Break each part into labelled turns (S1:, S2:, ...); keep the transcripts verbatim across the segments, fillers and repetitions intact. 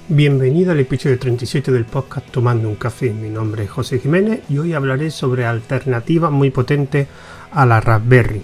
S1: Bienvenido al episodio treinta y siete del podcast Tomando un Café. Mi nombre es José Jiménez y hoy hablaré sobre alternativas muy potentes a la Raspberry.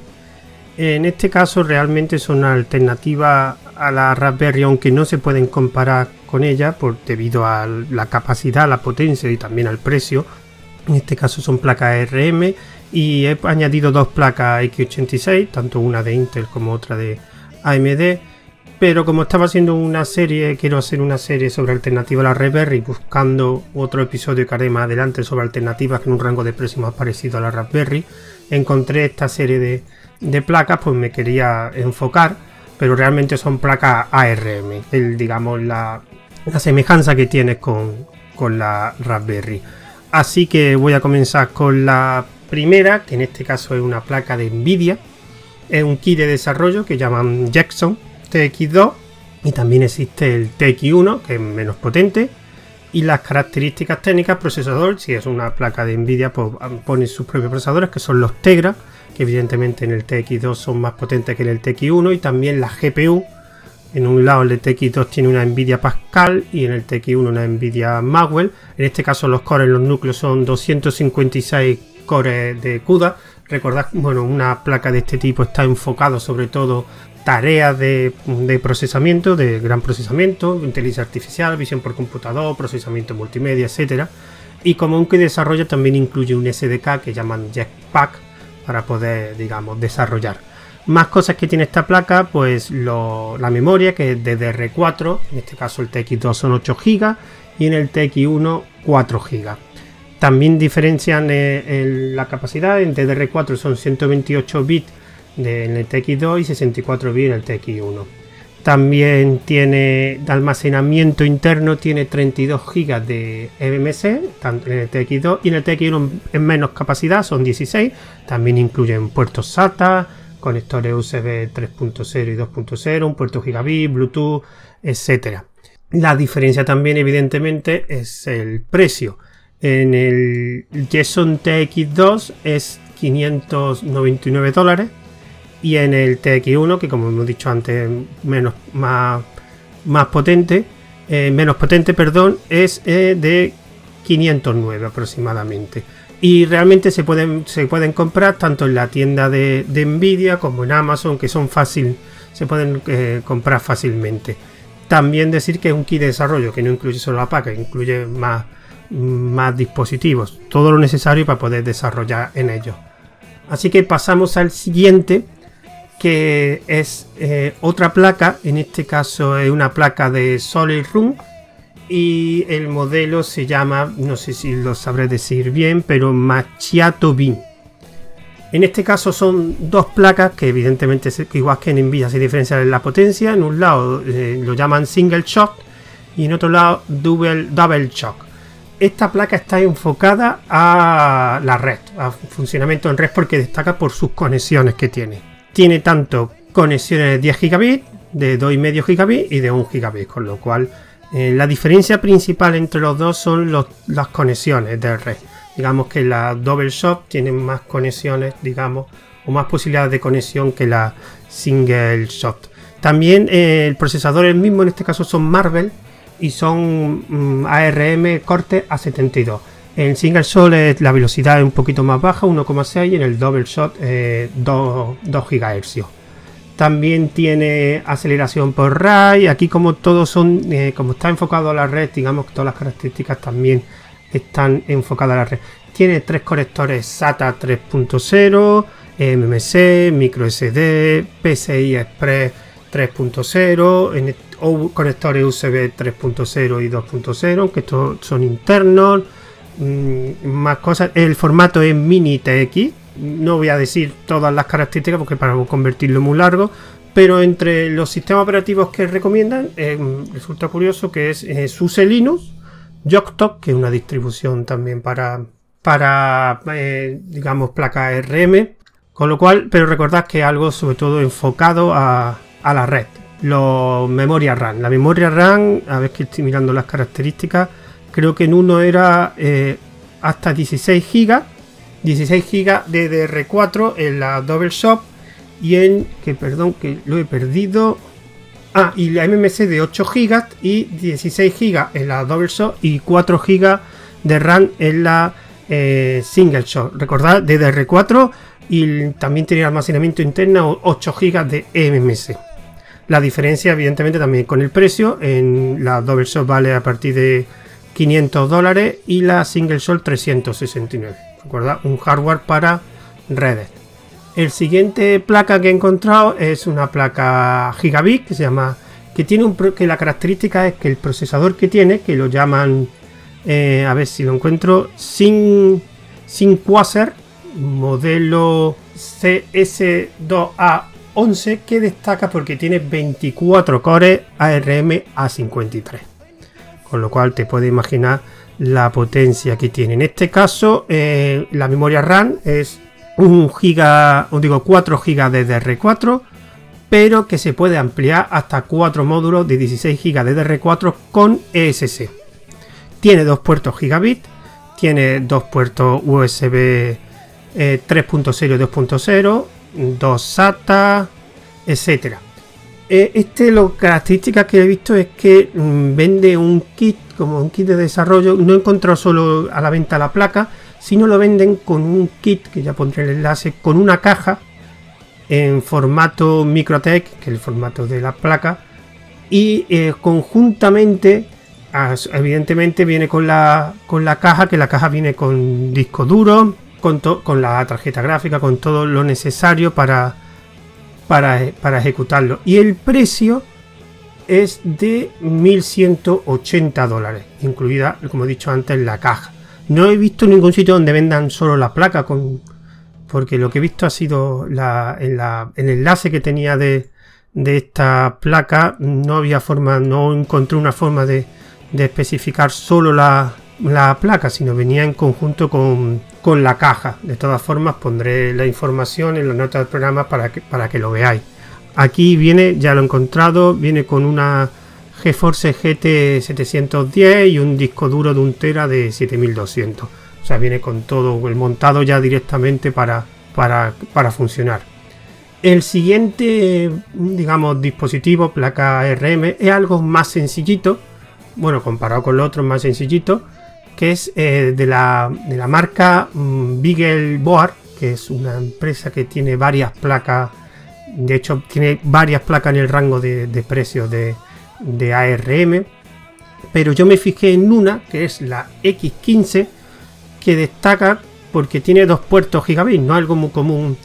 S1: En este caso realmente son alternativas a la Raspberry, aunque no se pueden comparar con ella por, debido a la capacidad, la potencia y también al precio. En este caso son placas A R M y he añadido dos placas X ochenta y seis, tanto una de Intel como otra de A M D. Pero como estaba haciendo una serie, quiero hacer una serie sobre alternativas a la Raspberry, buscando otro episodio que haré más adelante sobre alternativas en un rango de precio más parecido a la Raspberry, encontré esta serie de, de placas, pues me quería enfocar, pero realmente son placas A R M, el, digamos la, la semejanza que tiene con, con la Raspberry. Así que voy a comenzar con la primera, que en este caso es una placa de Nvidia, es un kit de desarrollo que llaman Jetson T X dos, y también existe el T X uno, que es menos potente. Y las características técnicas: procesador, si es una placa de Nvidia pues pone sus propios procesadores, que son los Tegra, que evidentemente en el T X dos son más potentes que en el T X uno. Y también la G P U, en un lado el T X dos tiene una Nvidia Pascal y en el T X uno una Nvidia Maxwell. En este caso los cores, los núcleos son doscientos cincuenta y seis cores de CUDA. Recordad, bueno, una placa de este tipo está enfocado sobre todo tareas de, de procesamiento, de gran procesamiento, inteligencia artificial, visión por computador, procesamiento multimedia, etcétera. Y como un que desarrolla también incluye un S D K que llaman Jetpack para poder, digamos, desarrollar. Más cosas que tiene esta placa, pues lo, la memoria, que es D D R cuatro, en este caso el T X dos son ocho gigas y en el T X uno cuatro gigas. También diferencian eh, el, la capacidad: en D D R cuatro son ciento veintiocho bits de, en el T X dos y sesenta y cuatro bits en el T X uno. También tiene de almacenamiento interno, tiene treinta y dos gigas de E M C tanto en el T X dos, y en el T X uno en menos capacidad, son dieciséis. También incluyen puertos SATA, conectores U S B tres punto cero y dos punto cero, un puerto gigabit, Bluetooth, etcétera. La diferencia también evidentemente es el precio. En el Jetson T X dos es quinientos noventa y nueve dólares y en el T X uno, que como hemos dicho antes, menos más, más potente, eh, menos potente, perdón, es eh, de quinientos nueve aproximadamente. Y realmente se pueden, se pueden comprar tanto en la tienda de, de Nvidia como en Amazon, que son fácil, se pueden eh, comprar fácilmente. También decir que es un kit de desarrollo que no incluye solo la placa, incluye más más dispositivos, todo lo necesario para poder desarrollar en ellos. Así que pasamos al siguiente, que es eh, otra placa. En este caso es una placa de SolarRun y el modelo se llama, no sé si lo sabré decir bien, pero Macchiato Beam. En este caso son dos placas que evidentemente, igual que en Nvidia, se diferencian en la potencia. En un lado eh, lo llaman Single Shock y en otro lado Double, double Shock. Esta placa está enfocada a la red, a funcionamiento en red, porque destaca por sus conexiones que tiene. Tiene tanto conexiones de diez gigabits, de dos coma cinco gigabits y de un gigabit, con lo cual eh, la diferencia principal entre los dos son los, las conexiones de red. Digamos que la Double Shot tiene más conexiones, digamos, o más posibilidades de conexión que la Single Shot. También eh, el procesador es el mismo, en este caso son Marvell, y son mm, A R M Cortex A setenta y dos. En Single Shot es la velocidad es un poquito más baja, uno coma seis, y en el Double Shot eh, dos gigahercios. También tiene aceleración por RAID. Aquí, como todos son, eh, como está enfocado a la red, digamos que todas las características también están enfocadas a la red. Tiene tres conectores SATA tres punto cero, E M M C, microSD, P C I Express tres punto cero, en o conectores U S B tres punto cero y dos punto cero, aunque estos son internos. Mmm, más cosas. El formato es mini T X. No voy a decir todas las características porque para convertirlo muy largo, pero entre los sistemas operativos que recomiendan eh, resulta curioso que es eh, SUSE Linux, Yocto, que es una distribución también para para eh, digamos placa A R M, con lo cual, pero recordad que es algo sobre todo enfocado a, a la red. Los memoria RAM, la memoria RAM, a ver que estoy mirando las características, creo que en uno era eh, hasta dieciséis gigas dieciséis gigas de D D R cuatro en la Double Shot, y en que perdón que lo he perdido Ah, y la M M C de ocho gigas y dieciséis gigas en la Double Shot y cuatro gigas de RAM en la eh, Single Shot. Recordad, D D R cuatro y también tiene almacenamiento interno ocho gigas de M M C. La diferencia, evidentemente, también con el precio. En la Double Shot vale a partir de quinientos dólares y la Single Shot trescientos sesenta y nueve. Recordad, un hardware para redes. El siguiente placa que he encontrado es una placa Gigabit que se llama, que tiene un que la característica es que el procesador que tiene, que lo llaman, eh, a ver si lo encuentro, Sin Quasar, modelo C S dos A once, que destaca porque tiene veinticuatro cores A R M A cincuenta y tres, con lo cual te puedes imaginar la potencia que tiene. En este caso, eh, la memoria RAM es un giga, os digo cuatro gigas de D D R cuatro, pero que se puede ampliar hasta cuatro módulos de dieciséis gigas de D D R cuatro con E S C. Tiene dos puertos Gigabit, tiene dos puertos U S B eh, tres punto cero y dos punto cero, dos SATA, etcétera. Eh, este, las características que he visto es que mmm, vende un kit, como un kit de desarrollo. No he encontrado solo a la venta la placa, sino lo venden con un kit, que ya pondré el enlace, con una caja en formato MikroTik, que es el formato de la placa, y eh, conjuntamente, evidentemente viene con la, con la caja, que la caja viene con disco duro, con, con la tarjeta gráfica, con todo lo necesario para, para, para ejecutarlo. Y el precio es de mil ciento ochenta dólares, incluida, como he dicho antes, la caja. No he visto ningún sitio donde vendan solo la placa, con, porque lo que he visto ha sido la, en la, el enlace que tenía de, de esta placa. No había forma, no encontré una forma de, de especificar solo la, la placa, sino venía en conjunto con, con la caja. De todas formas, pondré la información en las notas del programa para que, para que lo veáis. Aquí viene, ya lo he encontrado, viene con una GeForce G T setecientos diez y un disco duro de un tera de siete mil doscientos. O sea, viene con todo el montado ya directamente para, para, para funcionar. El siguiente, digamos, dispositivo, placa A R M, es algo más sencillito. Bueno, comparado con los otros, más sencillito, que es eh, de, la, de la marca um, BeagleBoard, que es una empresa que tiene varias placas. De hecho, tiene varias placas en el rango de, de precios de, de A R M, pero yo me fijé en una que es la X quince, que destaca porque tiene dos puertos Gigabit. No es algo muy común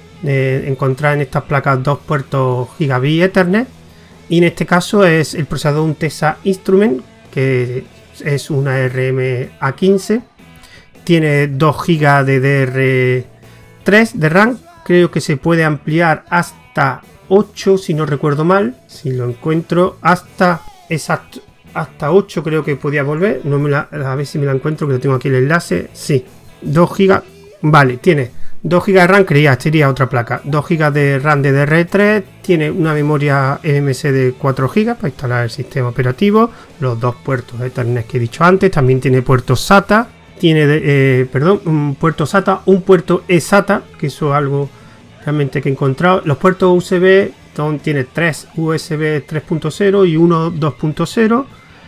S1: de encontrar en estas placas dos puertos Gigabit Ethernet, y en este caso es el procesador un Tesa Instrument, que es una A R M A quince, tiene dos gigas de D D R tres de RAM. Creo que se puede ampliar hasta ocho, si no recuerdo mal. Si lo encuentro, hasta exacto, hasta ocho creo que podía volver. No me la, a ver si me la encuentro, que lo tengo aquí el enlace. Sí, dos gigas. Vale, tiene dos gigas de RAM, creía, sería otra placa. dos gigas de RAM de D D R tres. Tiene una memoria M M C de cuatro gigas para instalar el sistema operativo. Los dos puertos Ethernet que he dicho antes. También tiene puertos SATA. Tiene, eh, perdón, un puerto SATA, un puerto eSATA, que eso es algo realmente que he encontrado. Los puertos U S B tiene tres U S B tres punto cero y uno dos punto cero,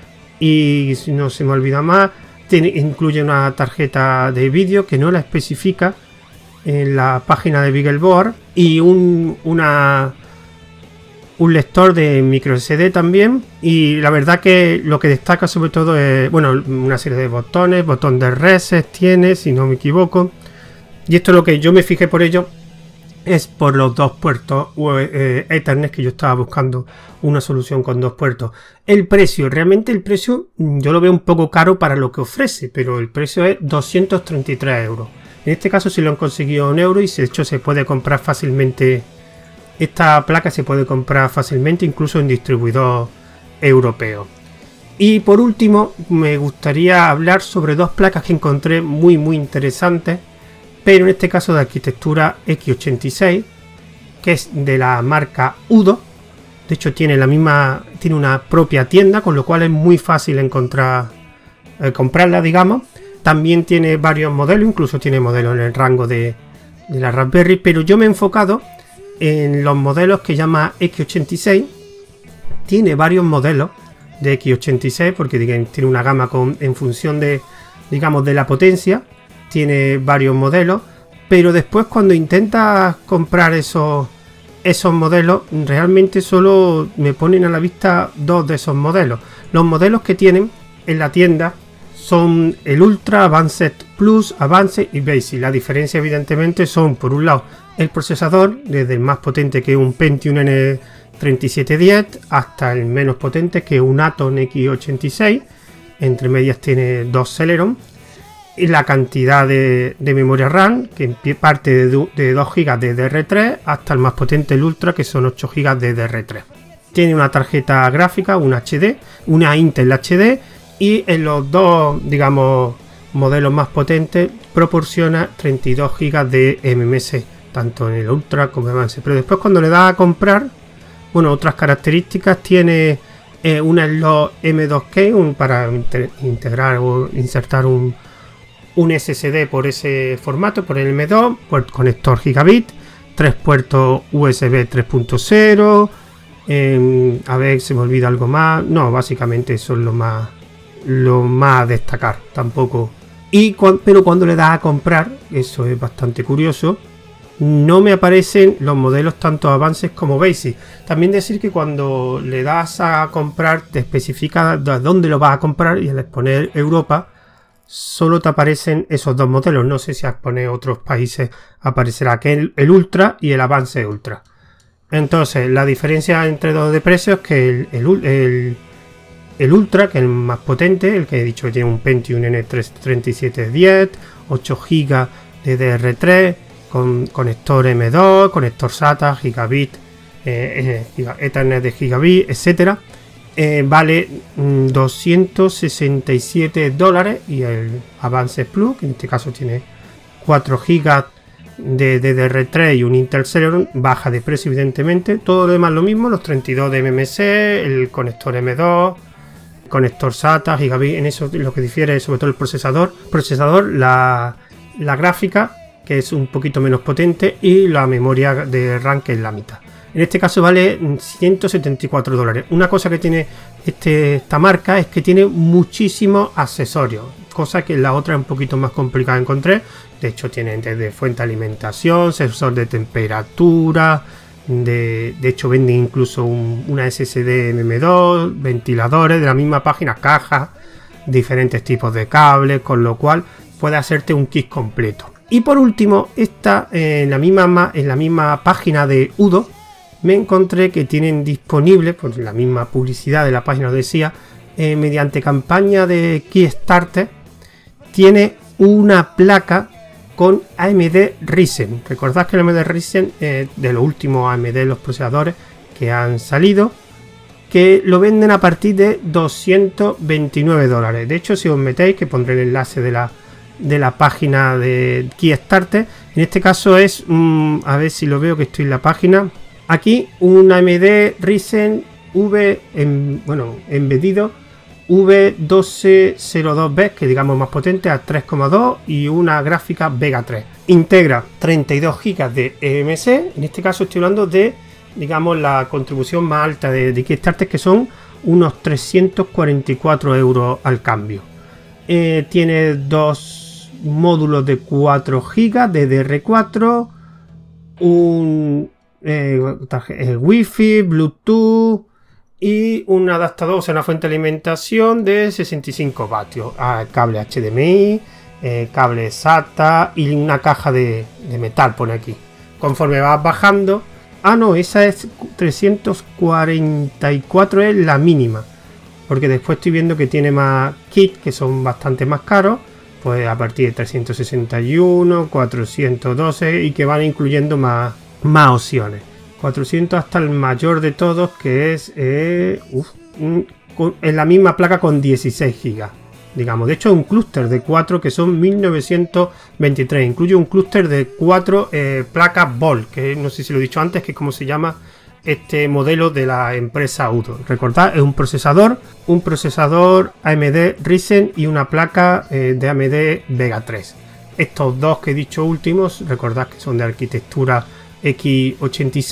S1: y si no se me olvida más, tiene, incluye una tarjeta de vídeo que no la especifica en la página de BeagleBoard, y un, una, un lector de micro S D también. Y la verdad que lo que destaca sobre todo es, bueno, una serie de botones, botón de reset tiene, si no me equivoco, y esto es lo que yo me fijé por ello, es por los dos puertos eh, Ethernet, que yo estaba buscando una solución con dos puertos. El precio, realmente el precio yo lo veo un poco caro para lo que ofrece, pero el precio es doscientos treinta y tres euros. En este caso sí lo han conseguido un euro, y de hecho se puede comprar fácilmente. Esta placa se puede comprar fácilmente incluso en distribuidor europeo. Y por último me gustaría hablar sobre dos placas que encontré muy muy interesantes, pero en este caso de arquitectura X ochenta y seis, que es de la marca Udo. De hecho tiene la misma, tiene una propia tienda, con lo cual es muy fácil encontrar, eh, comprarla, digamos. También tiene varios modelos, incluso tiene modelos en el rango de, de la Raspberry, pero yo me he enfocado en los modelos que llama X ochenta y seis, tiene varios modelos de equis ochenta y seis porque digamos, tiene una gama con, en función de, digamos, de la potencia, tiene varios modelos, pero después cuando intentas comprar esos, esos modelos, realmente solo me ponen a la vista dos de esos modelos. Los modelos que tienen en la tienda son el Ultra, Advanced Plus, Advanced y Basic. La diferencia evidentemente son, por un lado, el procesador, desde el más potente que es un Pentium N treinta y siete diez hasta el menos potente que es un Atom equis ochenta y seis. Entre medias tiene dos Celeron. Y la cantidad de, de memoria RAM, que parte de, de dos gigas de D D R tres hasta el más potente, el Ultra, que son ocho gigas de D D R tres. Tiene una tarjeta gráfica, una H D, una Intel H D, y en los dos, digamos, modelos más potentes proporciona treinta y dos gigas de M M S, tanto en el Ultra como en el Advanced. Pero después cuando le das a comprar, bueno, otras características, tiene eh, una slot M dos K un, para inter, integrar o insertar un, un S S D por ese formato, por el M dos, por conector gigabit, tres puertos U S B tres punto cero, eh, a ver, se me olvida algo más. No, básicamente eso es lo más, lo más a destacar, tampoco. Y cu pero cuando le das a comprar, eso es bastante curioso, no me aparecen los modelos tanto Advanced como Basic. También decir que cuando le das a comprar te especifica de dónde lo vas a comprar, y al poner Europa solo te aparecen esos dos modelos. No sé si al poner otros países aparecerá que el, el Ultra y el Advanced Ultra. Entonces la diferencia entre dos de precios es que el, el, el, el Ultra, que es el más potente, el que he dicho que tiene un Pentium N treinta y siete diez, ocho gigas de D D R tres, con conector M dos, conector SATA, gigabit, eh, eh, Ethernet de gigabit, etcétera, eh, vale mm, doscientos sesenta y siete dólares. Y el Advanced Plus, que en este caso tiene cuatro gigas de D D R tres y un Intel Celeron, baja de precio evidentemente. Todo lo demás lo mismo, los treinta y dos de M M S, el conector M dos, conector SATA, gigabit. En eso lo que difiere es sobre todo el procesador, procesador la, la gráfica, que es un poquito menos potente, y la memoria de RAM, que es la mitad. En este caso vale ciento setenta y cuatro dólares. Una cosa que tiene este, esta marca es que tiene muchísimos accesorios, cosa que en la otra es un poquito más complicada de encontrar. De hecho tiene desde fuente de alimentación, sensor de temperatura, de, de hecho venden incluso un, una S S D M dos, ventiladores de la misma página, cajas, diferentes tipos de cables, con lo cual puede hacerte un kit completo. Y por último, esta, eh, en, la misma, en la misma página de Udo, me encontré que tienen disponible, por la misma publicidad de la página lo decía, eh, mediante campaña de Kickstarter, tiene una placa con A M D Ryzen. Recordad que el A M D Ryzen, eh, de los últimos A M D, los procesadores que han salido, que lo venden a partir de doscientos veintinueve dólares. De hecho, si os metéis, que pondré el enlace de la de la página de Kickstarter, en este caso es mmm, a ver si lo veo, que estoy en la página, aquí un A M D Ryzen V en, bueno, embedido V doce cero dos B, que digamos más potente, a tres coma dos, y una gráfica Vega tres. Integra treinta y dos gigas de E M C. En este caso estoy hablando de, digamos, la contribución más alta de, de Kickstarter, que son unos trescientos cuarenta y cuatro euros al cambio. Eh, tiene dos módulos de cuatro gigas de D D R cuatro, un eh, eh, Wi-Fi, Bluetooth y un adaptador, o sea, una fuente de alimentación de sesenta y cinco vatios, ah, cable H D M I, eh, cable SATA y una caja de, de metal, pone aquí. Conforme vas bajando, ah no, esa es trescientos cuarenta y cuatro, es la mínima, porque después estoy viendo que tiene más kits que son bastante más caros, pues a partir de trescientos sesenta y uno, cuatrocientos doce, y que van incluyendo más, más opciones. cuatrocientos hasta el mayor de todos, que es eh, uf, un, con, en la misma placa con dieciséis gigas. Digamos, de hecho es un clúster de cuatro que son mil novecientos veintitrés. Incluye un clúster de cuatro eh, placas Volt, que no sé si lo he dicho antes, que es como se llama este modelo de la empresa Udo. Recordad, es un procesador, un procesador A M D Ryzen y una placa eh, de A M D Vega tres. Estos dos que he dicho últimos, recordad que son de arquitectura equis ochenta y seis,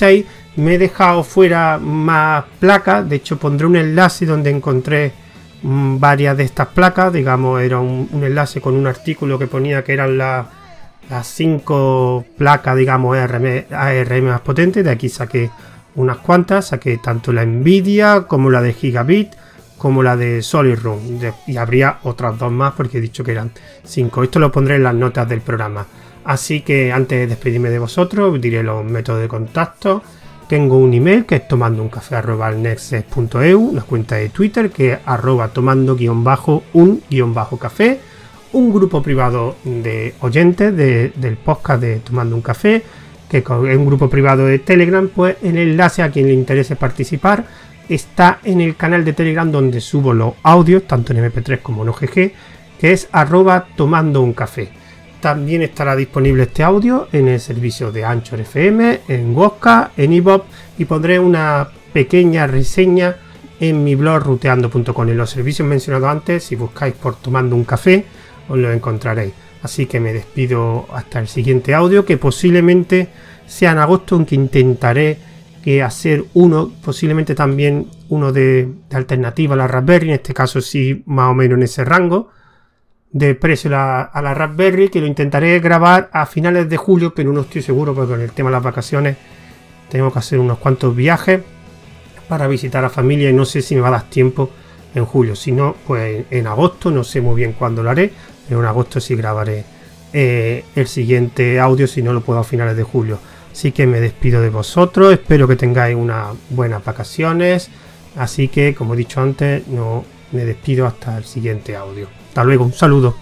S1: Me he dejado fuera más placas, de hecho pondré un enlace donde encontré mmm, varias de estas placas, digamos era un, un enlace con un artículo que ponía que eran la, las cinco placas, digamos A R M más potentes. De aquí saqué unas cuantas, saqué tanto la Nvidia como la de Gigabit, como la de SolidRun, y habría otras dos más porque he dicho que eran cinco. Esto lo pondré en las notas del programa. Así que antes de despedirme de vosotros, diré los métodos de contacto. Tengo un email que es tomando un café arroba nexes punto e u, una cuenta de Twitter que es arroba tomando guión bajo un guión bajo café, un grupo privado de oyentes de, del podcast de Tomando un Café, que es un grupo privado de Telegram. Pues el enlace a quien le interese participar está en el canal de Telegram donde subo los audios, tanto en eme pe tres como en o ge ge, que es arroba tomando un café. También estará disponible este audio en el servicio de Anchor efe eme, en Wodka, en iVoox, y pondré una pequeña reseña en mi blog ruteando punto com. En los servicios mencionados antes, si buscáis por Tomando un Café, os lo encontraréis. Así que me despido hasta el siguiente audio, que posiblemente sea en agosto, aunque intentaré que hacer uno, posiblemente también uno de, de alternativa a la Raspberry, en este caso sí más o menos en ese rango de precio a la, a la Raspberry, que lo intentaré grabar a finales de julio, pero no estoy seguro porque con el tema de las vacaciones tengo que hacer unos cuantos viajes para visitar a familia y no sé si me va a dar tiempo en julio. Si no, pues en agosto, no sé muy bien cuándo lo haré, pero en agosto sí grabaré eh, el siguiente audio, si no lo puedo a finales de julio. Así que me despido de vosotros, espero que tengáis unas buenas vacaciones, así que como he dicho antes, no me despido hasta el siguiente audio. Hasta luego, un saludo.